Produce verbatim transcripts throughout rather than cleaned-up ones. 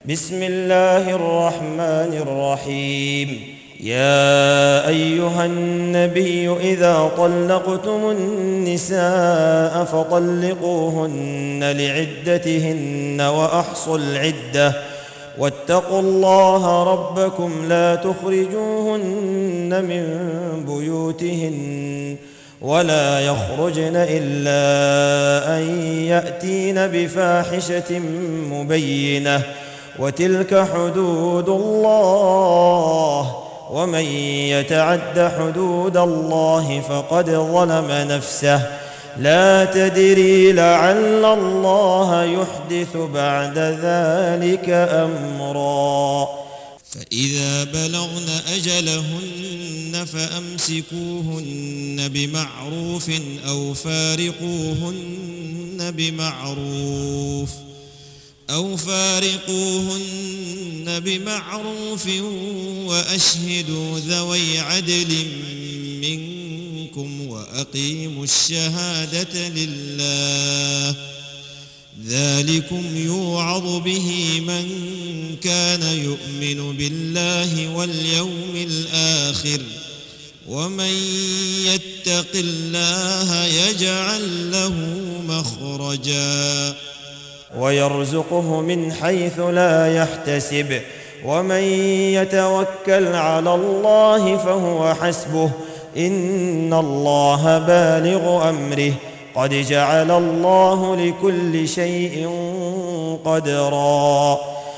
بسم الله الرحمن الرحيم. يا أيها النبي إذا طلقتم النساء فطلقوهن لعدتهن وأحصوا العدة واتقوا الله ربكم لا تخرجوهن من بيوتهن ولا يخرجن إلا أن يأتين بفاحشة مبينة وتلك حدود الله ومن يتعد حدود الله فقد ظلم نفسه لا تدري لعل الله يحدث بعد ذلك أمرا. فإذا بلغن أجلهن فأمسكوهن بمعروف أو فارقوهن بمعروف أو فارقوهن بمعروف وأشهدوا ذوي عدل منكم وأقيموا الشهادة لله ذلكم يوعظ به من كان يؤمن بالله واليوم الآخر ومن يتق الله يجعل له مخرجا ويرزقه من حيث لا يحتسب ومن يتوكل على الله فهو حسبه إن الله بالغ أمره قد جعل الله لكل شيء قدرا.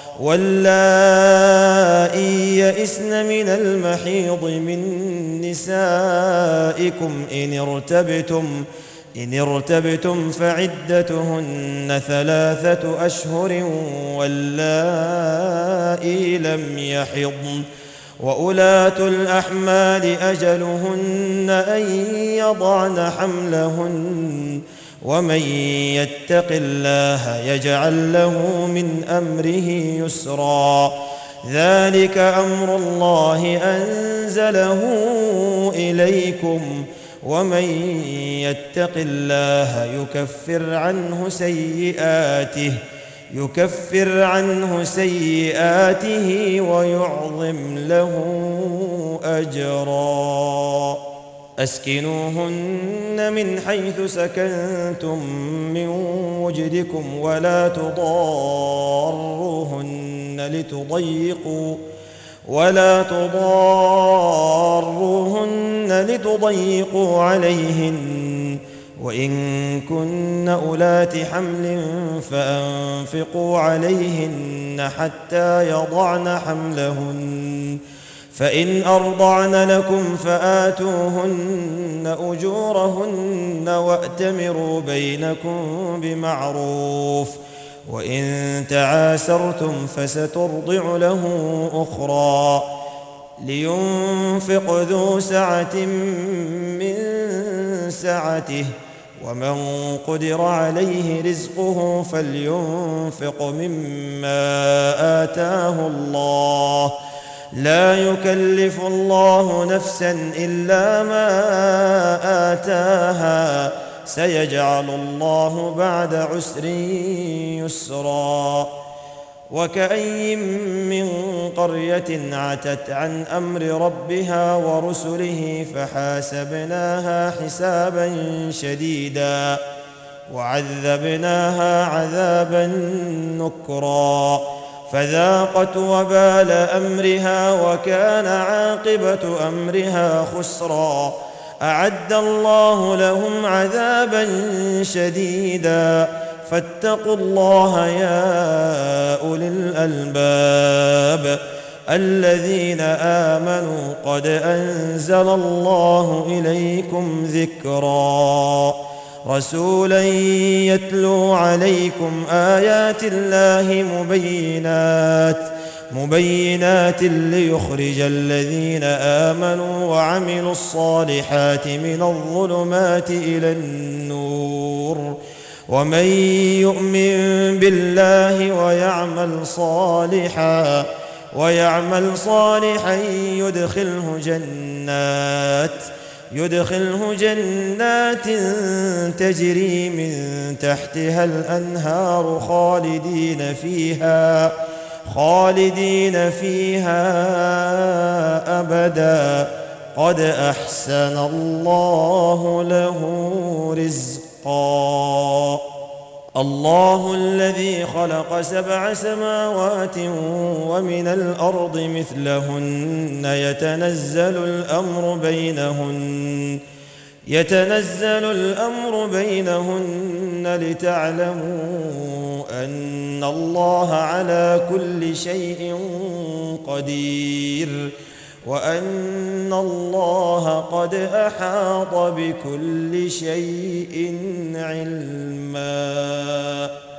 واللائي يئسن من المحيض من نسائكم إن ارتبتم إن ارتبتم فعدتهن ثلاثة أشهر واللائي لم يحضن وأولاة الأحمال أجلهن أن يضعن حملهن ومن يتق الله يجعل له من أمره يسرا ذلك أمر الله أنزله إليكم ومن يتق الله يكفر عنه سيئاته يكفر عنه سيئاته ويعظم له أجرا. أسكنوهن من حيث سكنتم من وجدكم ولا تضاروهن لتضيقوا ولا تضاروهن لتضيقوا عليهن وإن كن أولات حمل فأنفقوا عليهن حتى يضعن حملهن فإن أرضعن لكم فآتوهن أجورهن وأتمروا بينكم بمعروف وإن تعاسرتم فسترضع له أخرى لينفق ذو سعة من سعته ومن قدر عليه رزقه فلينفق مما آتاه الله لا يكلف الله نفسا إلا ما آتاها سيجعل الله بعد عسر يسرا. وكأي من قرية عتت عن أمر ربها ورسله فحاسبناها حسابا شديدا وعذبناها عذابا نكرا فذاقت وبال أمرها وكان عاقبة أمرها خسرا. أعد الله لهم عذابا شديدا فاتقوا الله يا أولي الألباب الذين آمنوا قد أنزل الله إليكم ذكرا رسولا يتلو عليكم آيات الله مبينات مبينات ليخرج الذين آمنوا وعملوا الصالحات من الظلمات إلى النور ومن يؤمن بالله ويعمل صالحا ويعمل صالحا يدخله جنات يدخله جنات تجري من تحتها الأنهار خالدين فيها خالدين فيها أبدا قد أحسن الله له رزقا. الله الذي خلق سبع سماوات ومن الأرض مثلهن يتنزل الأمر بينهن يتنزل الأمر بينهن لتعلموا أن الله على كل شيء قدير وأن الله قد أحاط بكل شيء علما.